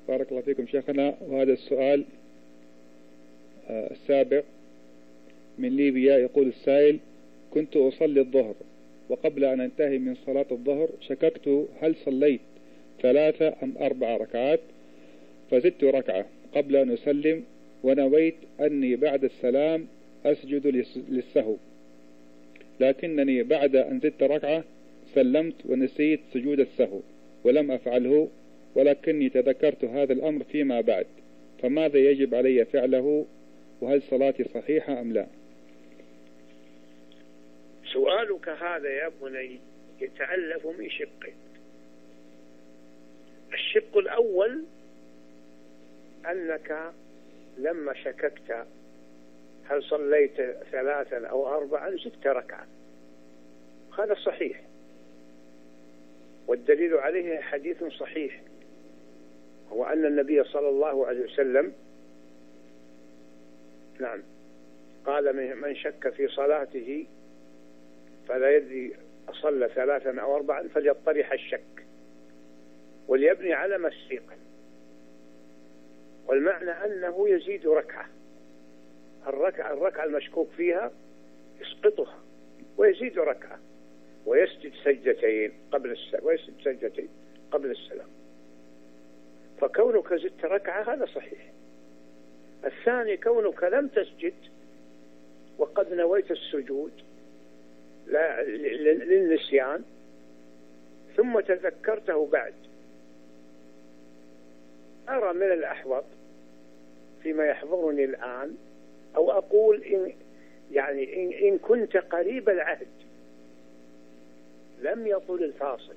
بارك الله فيكم شيخنا. وهذا السؤال السابع من ليبيا. يقول السائل: كنت أصلي الظهر، وقبل أن أنتهي من صلاة الظهر شككت هل صليت 3 أم 4 ركعات، فزدت ركعة قبل أن أسلم، ونويت أني بعد السلام أسجد للسهو، لكنني بعد أن زدت ركعة سلمت ونسيت سجود السهو ولم أفعله، ولكني تذكرت هذا الأمر فيما بعد، فماذا يجب علي فعله؟ وهل صلاتي صحيحة أم لا؟ سؤالك هذا يا بني يتألف من شقين. الشق الأول أنك لما شككت هل صليت 3 أو 4 زدت ركعة، هذا صحيح، والدليل عليه حديث صحيح، هو أن النبي صلى الله عليه وسلم نعم قال: من شك في صلاته فلا يدري أصلى 3 أو 4 فليطرح الشك وليبني على ما استيقن. والمعنى أنه يزيد ركعة، الركعة المشكوك فيها يسقطها ويزيد ركعة ويسجد سجدتين قبل السلام. فكونك زدت ركعة هذا صحيح. الثاني كونك لم تسجد وقد نويت السجود للنسيان ثم تذكرته بعد، أرى من الأحوط فيما يحضرني الآن، أو أقول إن كنت قريب العهد لم يطل الفاصل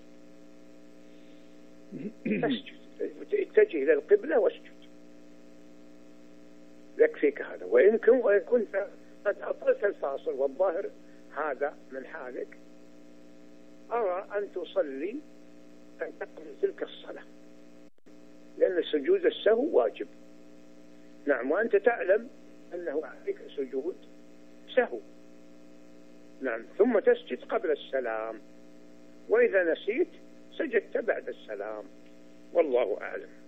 فاسجد، اتجه إلى القبلة واسجد، يكفيك هذا. وإن كنت قد أطلت الفاصل والظاهر هذا من حالك، أرى أن تصلي أن تقضي تلك الصلاة، لأن سجود السهو واجب. نعم، وأنت تعلم أنه عليك سجود سهو. نعم، ثم تسجد قبل السلام، وإذا نسيت سجدت بعد السلام، والله أعلم.